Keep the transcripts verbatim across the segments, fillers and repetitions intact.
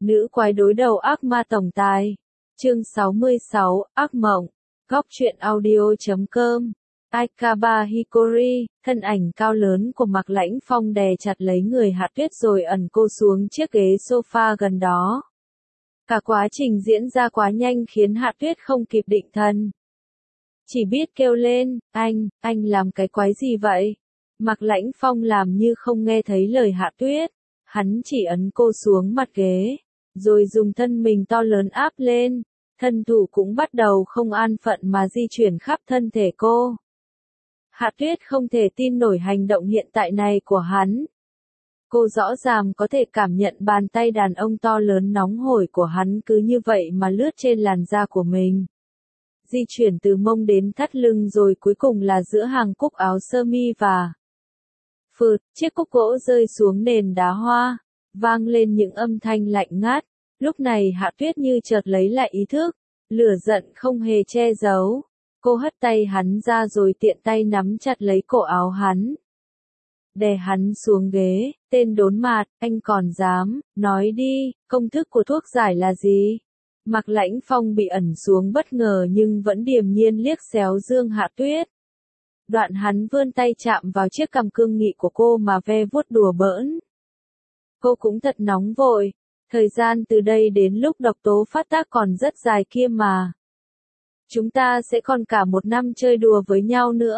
Nữ quái đối đầu ác ma tổng tài. Chương sáu mươi sáu, ác mộng. Góc truyện audio chấm com. Aikaba Hikori, thân ảnh cao lớn của Mạc Lãnh Phong đè chặt lấy người Hạ Tuyết rồi ẩn cô xuống chiếc ghế sofa gần đó. Cả quá trình diễn ra quá nhanh khiến Hạ Tuyết không kịp định thần. Chỉ biết kêu lên, anh, anh làm cái quái gì vậy? Mạc Lãnh Phong làm như không nghe thấy lời Hạ Tuyết. Hắn chỉ ấn cô xuống mặt ghế, rồi dùng thân mình to lớn áp lên. Thân thủ cũng bắt đầu không an phận mà di chuyển khắp thân thể cô. Hạ Tuyết không thể tin nổi hành động hiện tại này của hắn. Cô rõ ràng có thể cảm nhận bàn tay đàn ông to lớn nóng hổi của hắn cứ như vậy mà lướt trên làn da của mình. Di chuyển từ mông đến thắt lưng rồi cuối cùng là giữa hàng cúc áo sơ mi và phượt, chiếc cúc gỗ rơi xuống nền đá hoa, vang lên những âm thanh lạnh ngắt. Lúc này Hạ Tuyết như chợt lấy lại ý thức, lửa giận không hề che giấu. Cô hất tay hắn ra rồi tiện tay nắm chặt lấy cổ áo hắn. Đè hắn xuống ghế, tên đốn mạt, anh còn dám, nói đi, công thức của thuốc giải là gì? Mạc Lãnh Phong bị ẩn xuống bất ngờ nhưng vẫn điềm nhiên liếc xéo Dương Hạ Tuyết. Đoạn hắn vươn tay chạm vào chiếc cằm cương nghị của cô mà ve vuốt đùa bỡn. Cô cũng thật nóng vội, thời gian từ đây đến lúc độc tố phát tác còn rất dài kia mà. Chúng ta sẽ còn cả một năm chơi đùa với nhau nữa.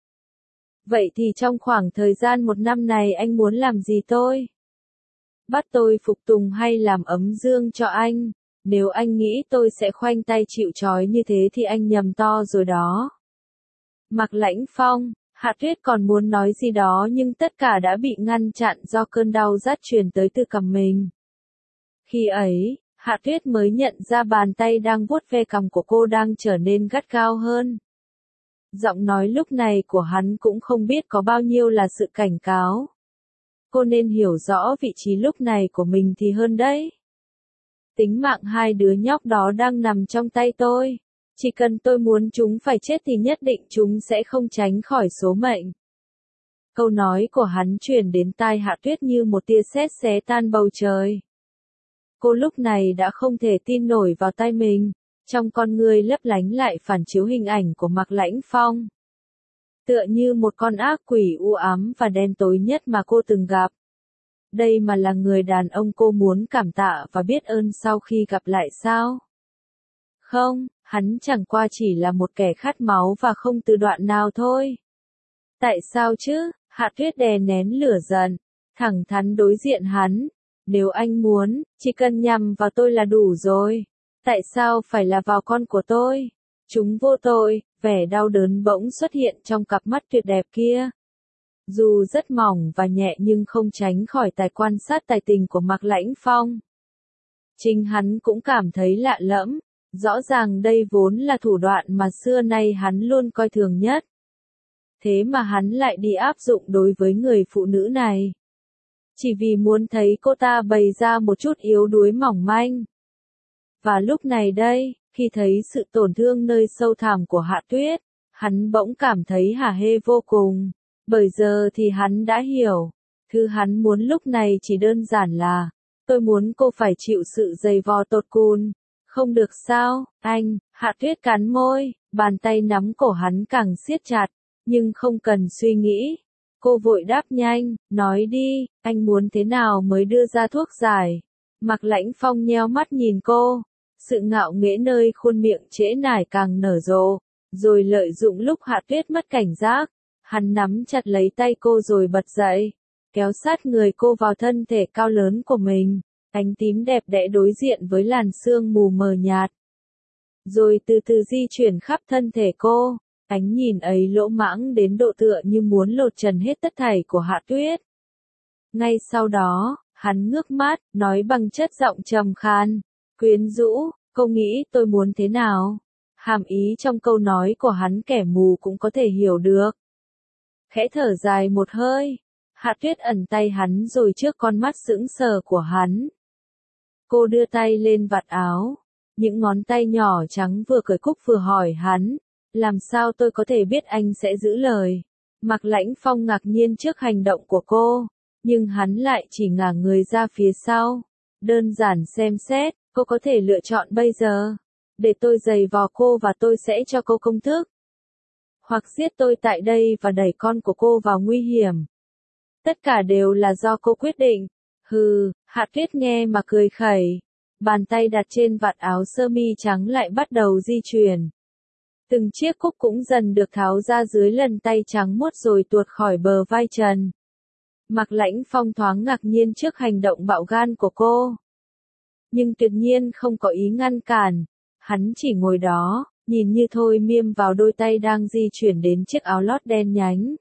Vậy thì trong khoảng thời gian một năm này anh muốn làm gì tôi? Bắt tôi phục tùng hay làm ấm dương cho anh? Nếu anh nghĩ tôi sẽ khoanh tay chịu trói như thế thì anh nhầm to rồi đó. Mạc Lãnh Phong, Hạ Tuyết còn muốn nói gì đó nhưng tất cả đã bị ngăn chặn do cơn đau rát truyền tới từ cằm mình. Khi ấy, Hạ Tuyết mới nhận ra bàn tay đang vuốt ve cằm của cô đang trở nên gắt gao hơn. Giọng nói lúc này của hắn cũng không biết có bao nhiêu là sự cảnh cáo. Cô nên hiểu rõ vị trí lúc này của mình thì hơn đấy. Tính mạng hai đứa nhóc đó đang nằm trong tay tôi. Chỉ cần tôi muốn chúng phải chết thì nhất định chúng sẽ không tránh khỏi số mệnh. Câu nói của hắn truyền đến tai Hạ Tuyết như một tia sét xé tan bầu trời. Cô lúc này đã không thể tin nổi vào tai mình, trong con ngươi lấp lánh lại phản chiếu hình ảnh của Mạc Lãnh Phong. Tựa như một con ác quỷ u ám và đen tối nhất mà cô từng gặp. Đây mà là người đàn ông cô muốn cảm tạ và biết ơn sau khi gặp lại sao? Không, hắn chẳng qua chỉ là một kẻ khát máu và không từ đoạn nào thôi. Tại sao chứ? Hạ Tuyết đè nén lửa giận, thẳng thắn đối diện hắn. Nếu anh muốn, chỉ cần nhằm vào tôi là đủ rồi. Tại sao phải là vào con của tôi? Chúng vô tội, vẻ đau đớn bỗng xuất hiện trong cặp mắt tuyệt đẹp kia. Dù rất mỏng và nhẹ nhưng không tránh khỏi tài quan sát tài tình của Mạc Lãnh Phong. Chính hắn cũng cảm thấy lạ lẫm, rõ ràng đây vốn là thủ đoạn mà xưa nay hắn luôn coi thường nhất. Thế mà hắn lại đi áp dụng đối với người phụ nữ này. Chỉ vì muốn thấy cô ta bày ra một chút yếu đuối mỏng manh. Và lúc này đây, khi thấy sự tổn thương nơi sâu thẳm của Hạ Tuyết, hắn bỗng cảm thấy hả hê vô cùng. Bởi giờ thì hắn đã hiểu, thứ hắn muốn lúc này chỉ đơn giản là, tôi muốn cô phải chịu sự dày vò tột cùng. Không được sao, anh? Hạ Tuyết cắn môi, bàn tay nắm cổ hắn càng siết chặt, nhưng không cần suy nghĩ. Cô vội đáp nhanh, nói đi, anh muốn thế nào mới đưa ra thuốc giải? Mạc Lãnh Phong nheo mắt nhìn cô, sự ngạo nghễ nơi khuôn miệng trễ nải càng nở rộ, rồi lợi dụng lúc Hạ Tuyết mất cảnh giác, hắn nắm chặt lấy tay cô rồi bật dậy, kéo sát người cô vào thân thể cao lớn của mình, ánh tím đẹp đẽ đối diện với làn sương mù mờ nhạt. Rồi từ từ di chuyển khắp thân thể cô. Ánh nhìn ấy lỗ mãng đến độ tựa như muốn lột trần hết tất thảy của Hạ Tuyết. Ngay sau đó, hắn ngước mắt, nói bằng chất giọng trầm khan, quyến rũ, cô nghĩ tôi muốn thế nào? Hàm ý trong câu nói của hắn kẻ mù cũng có thể hiểu được. Khẽ thở dài một hơi, Hạ Tuyết ẩn tay hắn rồi trước con mắt sững sờ của hắn. Cô đưa tay lên vạt áo, những ngón tay nhỏ trắng vừa cởi cúc vừa hỏi hắn. Làm sao tôi có thể biết anh sẽ giữ lời? Mạc Lãnh Phong ngạc nhiên trước hành động của cô, nhưng hắn lại chỉ ngả người ra phía sau, Đơn giản xem xét, cô có thể lựa chọn bây giờ. Để tôi giày vò cô và tôi sẽ cho cô công thức. Hoặc giết tôi tại đây và đẩy con của cô vào nguy hiểm. Tất cả đều là do cô quyết định. Hừ, Hạ Tuyết nghe mà cười khẩy. Bàn tay đặt trên vạt áo sơ mi trắng lại bắt đầu di chuyển. Từng chiếc cúc cũng dần được tháo ra dưới lần tay trắng muốt rồi tuột khỏi bờ vai trần. Mạc Lãnh Phong thoáng ngạc nhiên trước hành động bạo gan của cô. Nhưng tuyệt nhiên không có ý ngăn cản. Hắn chỉ ngồi đó, nhìn như thôi miên vào đôi tay đang di chuyển đến chiếc áo lót đen nhánh.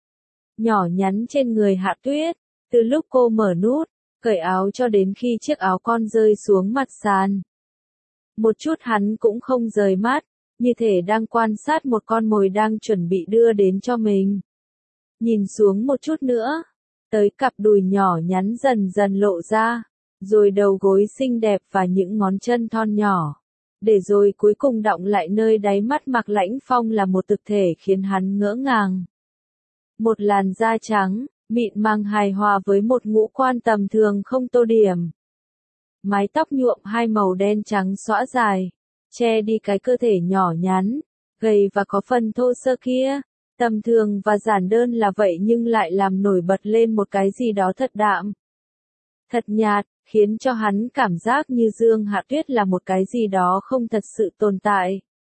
Nhỏ nhắn trên người Hạ Tuyết, từ lúc cô mở nút, cởi áo cho đến khi chiếc áo con rơi xuống mặt sàn. Một chút hắn cũng không rời mắt, như thể đang quan sát một con mồi đang chuẩn bị đưa đến cho mình. Nhìn xuống một chút nữa, tới cặp đùi nhỏ nhắn dần dần lộ ra, rồi đầu gối xinh đẹp và những ngón chân thon nhỏ. Để rồi cuối cùng đọng lại nơi đáy mắt Mạc Lãnh Phong là một thực thể khiến hắn ngỡ ngàng. Một làn da trắng, mịn màng hài hòa với một ngũ quan tầm thường không tô điểm. Mái tóc nhuộm hai màu đen trắng xõa dài, che đi cái cơ thể nhỏ nhắn, gầy và có phần thô sơ kia. Tầm thường và giản đơn là vậy nhưng lại làm nổi bật lên một cái gì đó thật đạm. Thật nhạt, khiến cho hắn cảm giác như Dương Hạ Tuyết là một cái gì đó không thật sự tồn tại.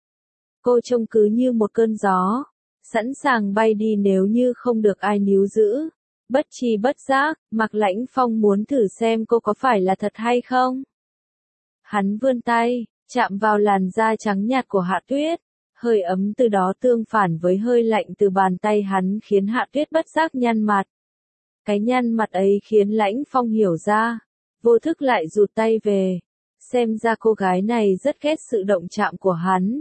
Cô trông cứ như một cơn gió, sẵn sàng bay đi nếu như không được ai níu giữ. Bất tri bất giác, Mạc Lãnh Phong muốn thử xem cô có phải là thật hay không. Hắn vươn tay, chạm vào làn da trắng nhạt của Hạ Tuyết. Hơi ấm từ đó tương phản với hơi lạnh từ bàn tay hắn khiến Hạ Tuyết bất giác nhăn mặt. Cái nhăn mặt ấy khiến Lãnh Phong hiểu ra, vô thức lại rụt tay về. Xem ra cô gái này rất ghét sự động chạm của hắn.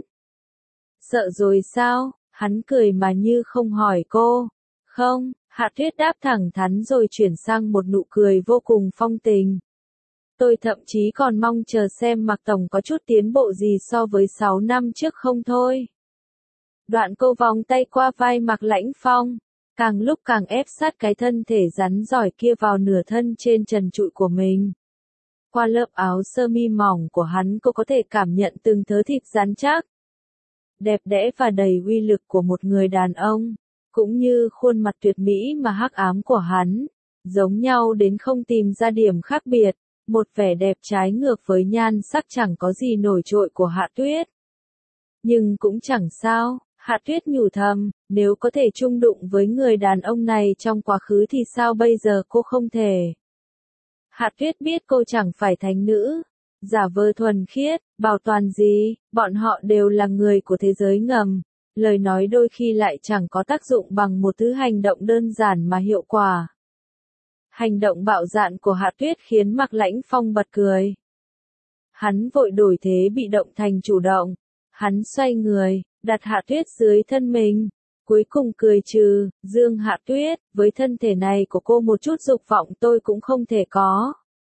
Sợ rồi sao? Hắn cười mà như không hỏi cô. Không, Hạ Tuyết đáp thẳng thắn rồi chuyển sang một nụ cười vô cùng phong tình. Tôi thậm chí còn mong chờ xem Mạc Tổng có chút tiến bộ gì so với sáu năm trước không thôi. Đoạn cô vòng tay qua vai Mạc Lãnh Phong, càng lúc càng ép sát cái thân thể rắn giỏi kia vào nửa thân trên trần trụi của mình. Qua lớp áo sơ mi mỏng của hắn cô có thể cảm nhận từng thớ thịt rắn chắc, đẹp đẽ và đầy uy lực của một người đàn ông, cũng như khuôn mặt tuyệt mỹ mà hắc ám của hắn, giống nhau đến không tìm ra điểm khác biệt. Một vẻ đẹp trái ngược với nhan sắc chẳng có gì nổi trội của Hạ Tuyết. Nhưng cũng chẳng sao, Hạ Tuyết nhủ thầm, nếu có thể chung đụng với người đàn ông này trong quá khứ thì sao bây giờ cô không thể. Hạ Tuyết biết cô chẳng phải thánh nữ, giả vờ thuần khiết, bảo toàn gì, bọn họ đều là người của thế giới ngầm, lời nói đôi khi lại chẳng có tác dụng bằng một thứ hành động đơn giản mà hiệu quả. Hành động bạo dạn của Hạ Tuyết khiến Mạc Lãnh Phong bật cười. Hắn vội đổi thế bị động thành chủ động. Hắn xoay người, đặt Hạ Tuyết dưới thân mình. Cuối cùng cười trừ, Dương Hạ Tuyết, với thân thể này của cô một chút dục vọng tôi cũng không thể có.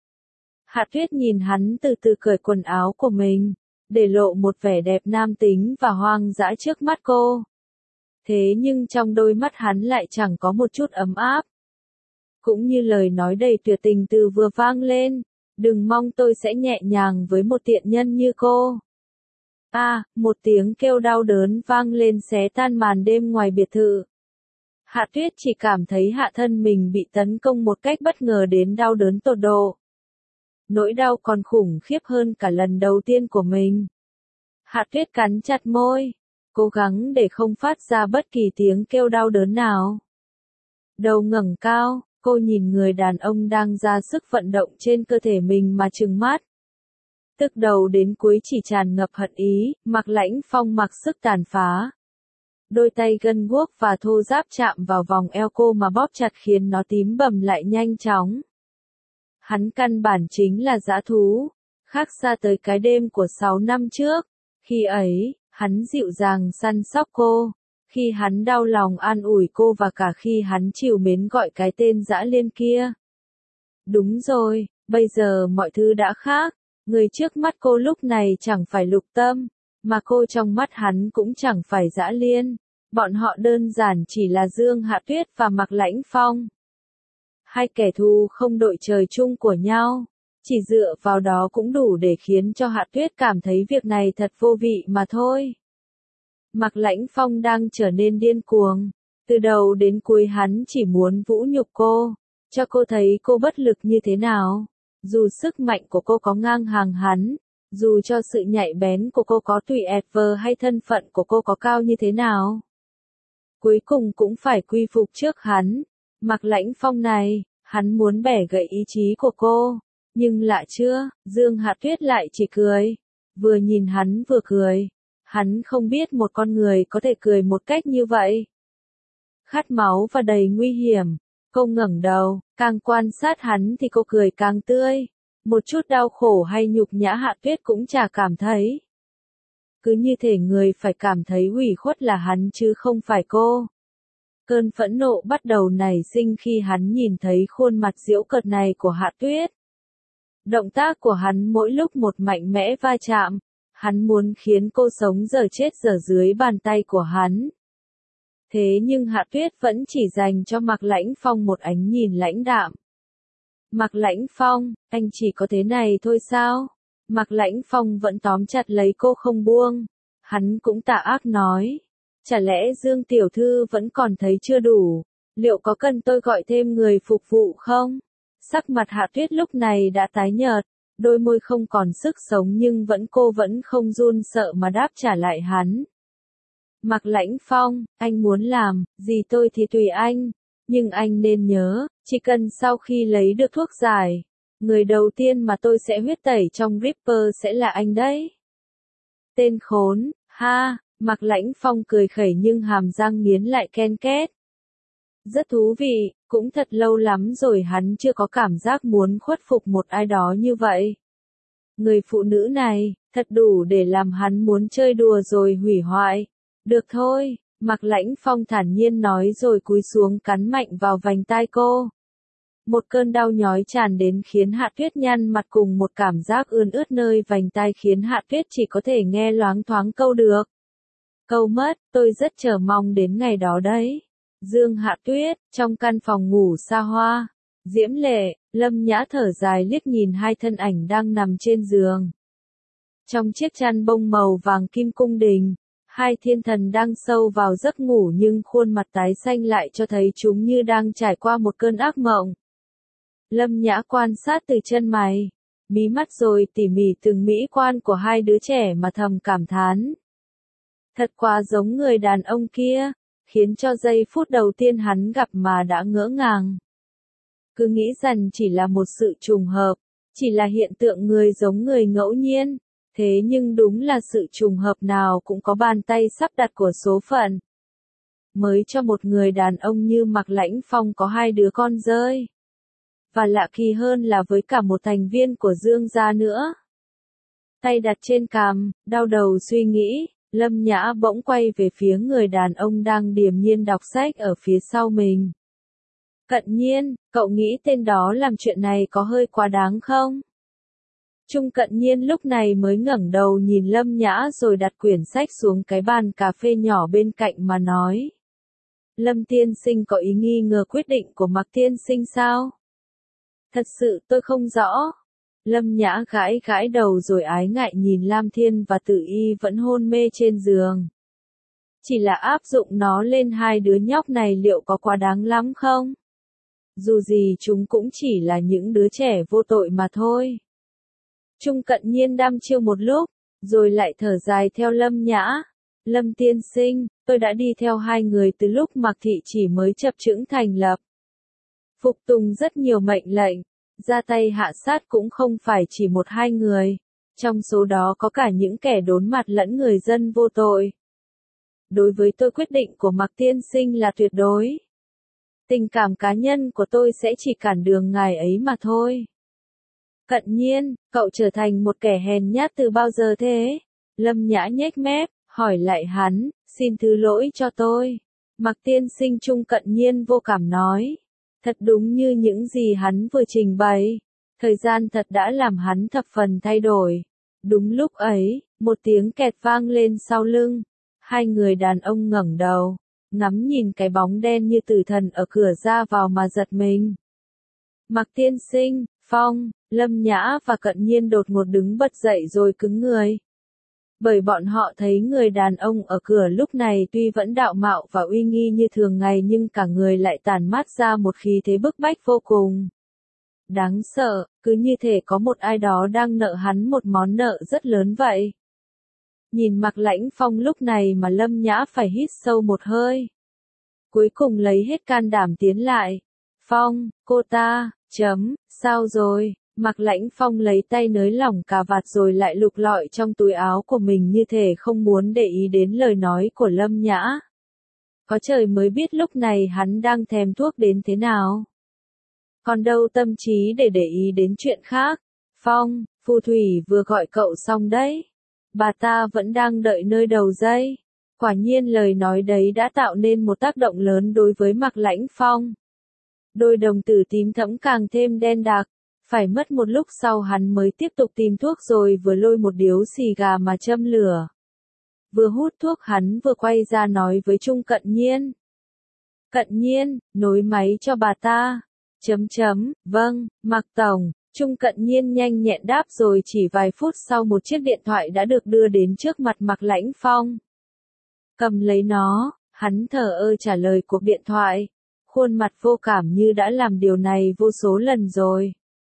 Hạ Tuyết nhìn hắn từ từ cởi quần áo của mình, để lộ một vẻ đẹp nam tính và hoang dã trước mắt cô. Thế nhưng trong đôi mắt hắn lại chẳng có một chút ấm áp. Cũng như lời nói đầy tuyệt tình từ vừa vang lên, đừng mong tôi sẽ nhẹ nhàng với một tiện nhân như cô. A, à, một tiếng kêu đau đớn vang lên xé tan màn đêm ngoài biệt thự. Hạ Tuyết chỉ cảm thấy hạ thân mình bị tấn công một cách bất ngờ đến đau đớn tột độ. Nỗi đau còn khủng khiếp hơn cả lần đầu tiên của mình. Hạ Tuyết cắn chặt môi, cố gắng để không phát ra bất kỳ tiếng kêu đau đớn nào. Đầu ngẩng cao, cô nhìn người đàn ông đang ra sức vận động trên cơ thể mình mà trừng mắt. Từ đầu đến cuối chỉ tràn ngập hận ý, Mạc Lãnh Phong mặc sức tàn phá. Đôi tay gân guốc và thô ráp chạm vào vòng eo cô mà bóp chặt khiến nó tím bầm lại nhanh chóng. Hắn căn bản chính là dã thú, khác xa tới cái đêm của sáu năm trước. Khi ấy, hắn dịu dàng săn sóc cô. Khi hắn đau lòng an ủi cô và cả khi hắn trìu mến gọi cái tên dã liên kia. Đúng rồi, bây giờ mọi thứ đã khác. Người trước mắt cô lúc này chẳng phải Lục Tâm, mà cô trong mắt hắn cũng chẳng phải dã liên. Bọn họ đơn giản chỉ là Dương Hạ Tuyết và Mạc Lãnh Phong. Hai kẻ thù không đội trời chung của nhau. Chỉ dựa vào đó cũng đủ để khiến cho Hạ Tuyết cảm thấy việc này thật vô vị mà thôi. Mạc Lãnh Phong đang trở nên điên cuồng. Từ đầu đến cuối hắn chỉ muốn vũ nhục cô, cho cô thấy cô bất lực như thế nào. Dù sức mạnh của cô có ngang hàng hắn, dù cho sự nhạy bén của cô có tùy ẹt vờ hay thân phận của cô có cao như thế nào, cuối cùng cũng phải quy phục trước hắn. Mạc Lãnh Phong này, hắn muốn bẻ gãy ý chí của cô, nhưng lạ chưa, Dương Hạ Tuyết lại chỉ cười. Vừa nhìn hắn vừa cười. Hắn không biết một con người có thể cười một cách như vậy. Khát máu và đầy nguy hiểm. Cô ngẩng đầu, càng quan sát hắn thì cô cười càng tươi. Một chút đau khổ hay nhục nhã Hạ Tuyết cũng chả cảm thấy. Cứ như thể người phải cảm thấy ủy khuất là hắn chứ không phải cô. Cơn phẫn nộ bắt đầu nảy sinh khi hắn nhìn thấy khuôn mặt giễu cợt này của Hạ Tuyết. Động tác của hắn mỗi lúc một mạnh mẽ va chạm. Hắn muốn khiến cô sống dở chết dở dưới bàn tay của hắn. Thế nhưng Hạ Tuyết vẫn chỉ dành cho Mạc Lãnh Phong một ánh nhìn lãnh đạm. Mạc Lãnh Phong, anh chỉ có thế này thôi sao? Mạc Lãnh Phong vẫn tóm chặt lấy cô không buông. Hắn cũng tà ác nói. Chả lẽ Dương Tiểu Thư vẫn còn thấy chưa đủ? Liệu có cần tôi gọi thêm người phục vụ không? Sắc mặt Hạ Tuyết lúc này đã tái nhợt. Đôi môi không còn sức sống nhưng vẫn cô vẫn không run sợ mà đáp trả lại hắn. Mạc Lãnh Phong, anh muốn làm gì tôi thì tùy anh. Nhưng anh nên nhớ, chỉ cần sau khi lấy được thuốc giải, người đầu tiên mà tôi sẽ huyết tẩy trong Ripper sẽ là anh đấy. Tên khốn, ha, Mạc Lãnh Phong cười khẩy nhưng hàm răng nghiến lại ken két. Rất thú vị, cũng thật lâu lắm rồi hắn chưa có cảm giác muốn khuất phục một ai đó như vậy. Người phụ nữ này, thật đủ để làm hắn muốn chơi đùa rồi hủy hoại. Được thôi, Mạc Lãnh Phong thản nhiên nói rồi cúi xuống cắn mạnh vào vành tai cô. Một cơn đau nhói tràn đến khiến Hạ Tuyết nhăn mặt cùng một cảm giác ươn ướt nơi vành tai khiến Hạ Tuyết chỉ có thể nghe loáng thoáng câu được. Câu mất, tôi rất chờ mong đến ngày đó đấy. Dương Hạ Tuyết, trong căn phòng ngủ xa hoa, diễm lệ, Lâm Nhã thở dài liếc nhìn hai thân ảnh đang nằm trên giường. Trong chiếc chăn bông màu vàng kim cung đình, hai thiên thần đang sâu vào giấc ngủ nhưng khuôn mặt tái xanh lại cho thấy chúng như đang trải qua một cơn ác mộng. Lâm Nhã quan sát từ chân mày, mí mắt rồi tỉ mỉ từng mỹ quan của hai đứa trẻ mà thầm cảm thán. Thật quá giống người đàn ông kia, khiến cho giây phút đầu tiên hắn gặp mà đã ngỡ ngàng. Cứ nghĩ rằng chỉ là một sự trùng hợp, chỉ là hiện tượng người giống người ngẫu nhiên, thế nhưng đúng là sự trùng hợp nào cũng có bàn tay sắp đặt của số phận. Mới cho một người đàn ông như Mạc Lãnh Phong có hai đứa con rơi. Và lạ kỳ hơn là với cả một thành viên của Dương gia nữa. Tay đặt trên cằm, đau đầu suy nghĩ, Lâm Nhã bỗng quay về phía người đàn ông đang điềm nhiên đọc sách ở phía sau mình. Cận Nhiên, cậu nghĩ tên đó làm chuyện này có hơi quá đáng không? Trung Cận Nhiên lúc này mới ngẩng đầu nhìn Lâm Nhã rồi đặt quyển sách xuống cái bàn cà phê nhỏ bên cạnh mà nói. Lâm tiên sinh có ý nghi ngờ quyết định của Mạc tiên sinh sao? Thật sự tôi không rõ. Lâm Nhã gãi gãi đầu rồi ái ngại nhìn Lam Thiên và Tử Y vẫn hôn mê trên giường. Chỉ là áp dụng nó lên hai đứa nhóc này liệu có quá đáng lắm không? Dù gì chúng cũng chỉ là những đứa trẻ vô tội mà thôi. Trung Cận Nhiên đăm chiêu một lúc, rồi lại thở dài theo Lâm Nhã. Lâm tiên sinh, tôi đã đi theo hai người từ lúc Mạc Thị chỉ mới chập chững thành lập. Phục tùng rất nhiều mệnh lệnh, ra tay hạ sát cũng không phải chỉ một hai người. Trong số đó có cả những kẻ đốn mặt lẫn người dân vô tội. Đối với tôi quyết định của Mạc tiên sinh là tuyệt đối. Tình cảm cá nhân của tôi sẽ chỉ cản đường ngài ấy mà thôi. Cận Nhiên, cậu trở thành một kẻ hèn nhát từ bao giờ thế? Lâm Nhã nhếch mép, hỏi lại hắn, xin thứ lỗi cho tôi. Mạc tiên sinh Trung Cận Nhiên vô cảm nói. Thật đúng như những gì hắn vừa trình bày. Thời gian thật đã làm hắn thập phần thay đổi. Đúng lúc ấy, một tiếng kẹt vang lên sau lưng. Hai người đàn ông ngẩng đầu, ngắm nhìn cái bóng đen như tử thần ở cửa ra vào mà giật mình. Mạc tiên sinh, Phong, Lâm Nhã và Cận Nhiên đột ngột đứng bật dậy rồi cứng người. Bởi bọn họ thấy người đàn ông ở cửa lúc này tuy vẫn đạo mạo và uy nghi như thường ngày nhưng cả người lại tản mát ra một khí thế bức bách vô cùng. Đáng sợ, cứ như thể có một ai đó đang nợ hắn một món nợ rất lớn vậy. Nhìn Mạc Lãnh Phong lúc này mà Lâm Nhã phải hít sâu một hơi. Cuối cùng lấy hết can đảm tiến lại. Phong, cô ta, chấm, sao rồi? Mạc Lãnh Phong lấy tay nới lỏng cà vạt rồi lại lục lọi trong túi áo của mình như thể không muốn để ý đến lời nói của Lâm Nhã. Có trời mới biết lúc này hắn đang thèm thuốc đến thế nào. Còn đâu tâm trí để để ý đến chuyện khác. Phong, phù thủy vừa gọi cậu xong đấy. Bà ta vẫn đang đợi nơi đầu dây. Quả nhiên lời nói đấy đã tạo nên một tác động lớn đối với Mạc Lãnh Phong. Đôi đồng tử tím thẫm càng thêm đen đặc. Phải mất một lúc sau hắn mới tiếp tục tìm thuốc rồi vừa lôi một điếu xì gà mà châm lửa. Vừa hút thuốc hắn vừa quay ra nói với Trung Cận Nhiên. Cận Nhiên, nối máy cho bà ta. Chấm chấm, vâng, Mạc Tổng. Trung Cận Nhiên nhanh nhẹn đáp rồi chỉ vài phút sau một chiếc điện thoại đã được đưa đến trước mặt Mạc Lãnh Phong. Cầm lấy nó, hắn thờ ơ trả lời cuộc điện thoại. Khuôn mặt vô cảm như đã làm điều này vô số lần rồi.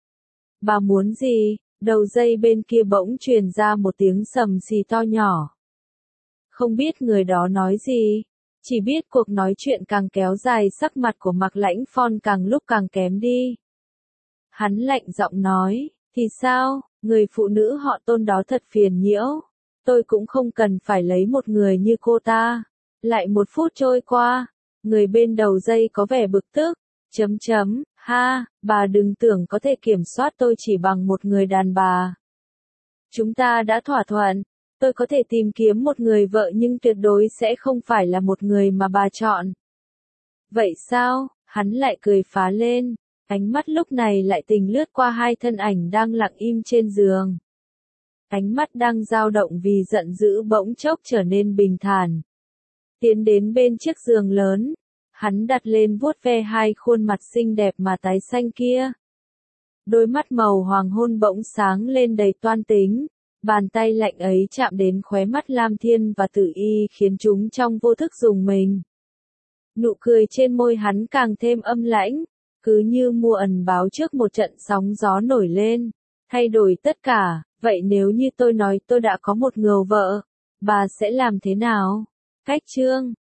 Bà muốn gì? Đầu dây bên kia bỗng truyền ra một tiếng sầm xì to nhỏ. Không biết người đó nói gì. Chỉ biết cuộc nói chuyện càng kéo dài sắc mặt của Mạc Lãnh Phong càng lúc càng kém đi. Hắn lạnh giọng nói, thì sao, người phụ nữ họ Tôn đó thật phiền nhiễu. Tôi cũng không cần phải lấy một người như cô ta. Lại một phút trôi qua, người bên đầu dây có vẻ bực tức. Chấm chấm, ha, bà đừng tưởng có thể kiểm soát tôi chỉ bằng một người đàn bà. Chúng ta đã thỏa thuận, tôi có thể tìm kiếm một người vợ nhưng tuyệt đối sẽ không phải là một người mà bà chọn. Vậy sao? Hắn lại cười phá lên, ánh mắt lúc này lại tình lướt qua hai thân ảnh đang lặng im trên giường. Ánh mắt đang dao động vì giận dữ bỗng chốc trở nên bình thản. Tiến đến bên chiếc giường lớn. Hắn đặt lên vuốt ve hai khuôn mặt xinh đẹp mà tái xanh kia. Đôi mắt màu hoàng hôn bỗng sáng lên đầy toan tính. Bàn tay lạnh ấy chạm đến khóe mắt Lam Thiên và Tử Y khiến chúng trong vô thức rùng mình. Nụ cười trên môi hắn càng thêm âm lãnh, cứ như mùa ẩn báo trước một trận sóng gió nổi lên, thay đổi tất cả. Vậy nếu như tôi nói tôi đã có một người vợ, bà sẽ làm thế nào? Cách chương